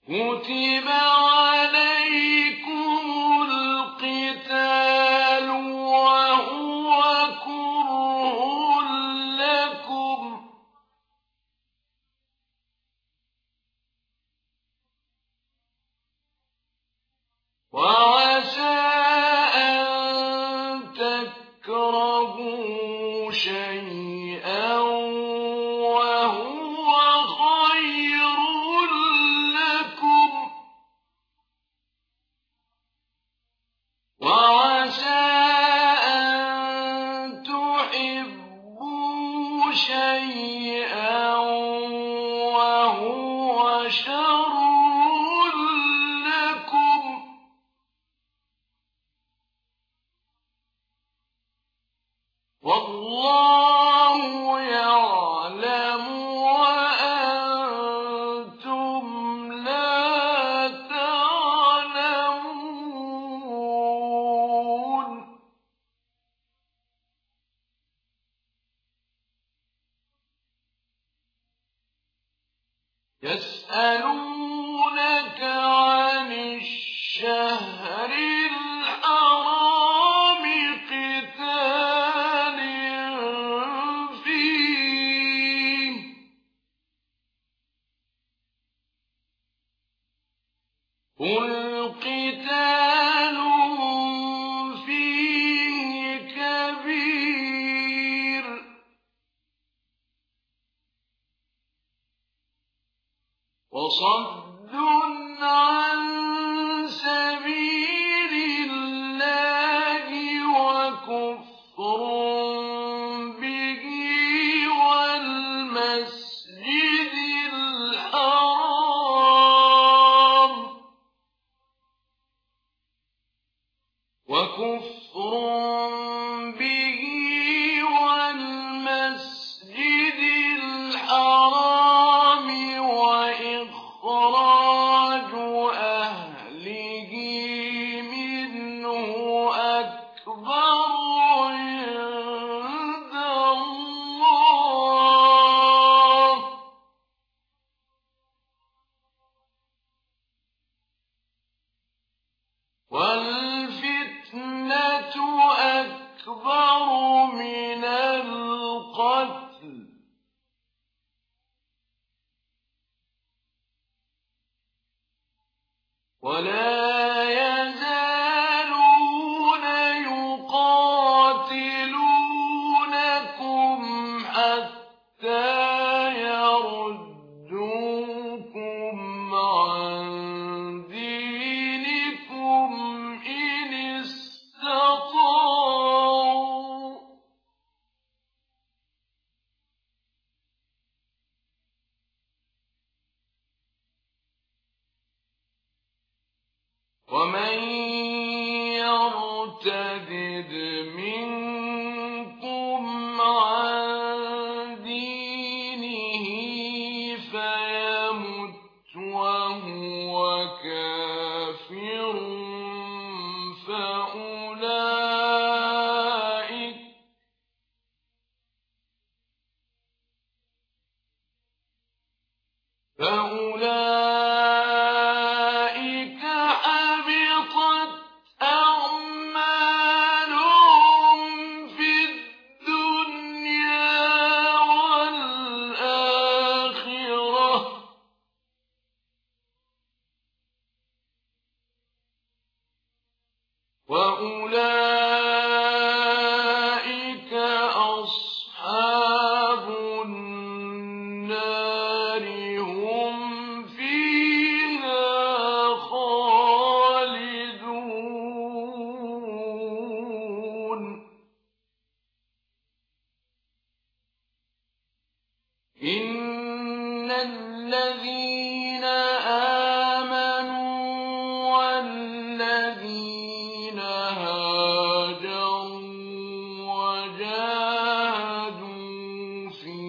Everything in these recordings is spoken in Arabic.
كتب عليكم القتال وهو كره لكم وعسى أن تكرهوا شيئا وهو خير لكم وعسى أن تحبوا شيئا وهو شر لكم والله يعلم وأنتم لا تعلمون يسألونك عن الشهر الحرام قتال فيه قل قتال فيه كبير وصد عن سبيل الله وكفر به والمسجد الحرام وإخراج أهله منه أكبر عند الله والفتنة أكبر من القتل ولا يزالون يقاتلونكم حتى يردوكم عن دينكم إن استطاعوا ومن يرتد منكم عن دينه فيمت وهو كافر فأولئك حبطت أعمالهم في الدنيا والآخرة وأولئك أصحاب النار هم فيها خالدون إن الذين آمنوا والذين هاجروا وجاهدوا في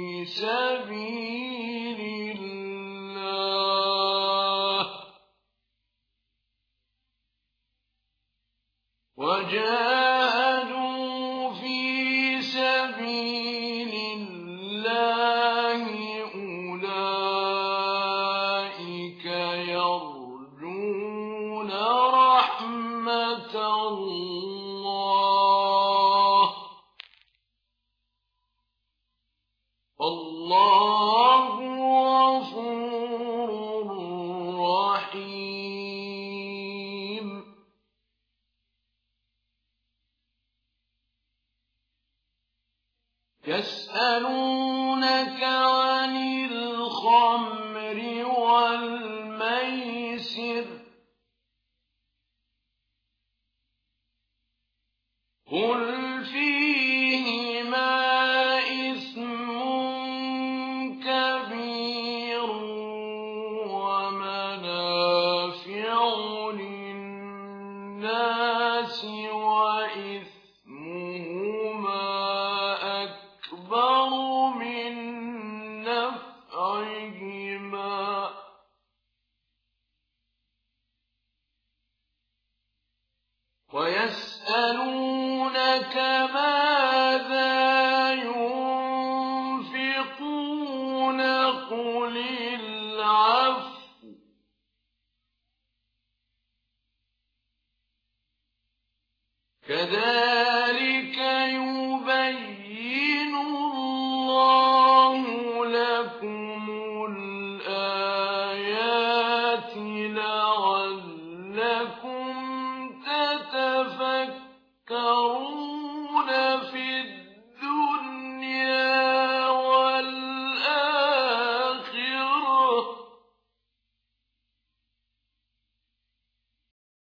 سبيل الله أولئك الخمر والميسر قل فيهما إثم كبير ومنافع للناس وإثمهما أكبر من نفعهما ويسألونك ماذا ينفقون قل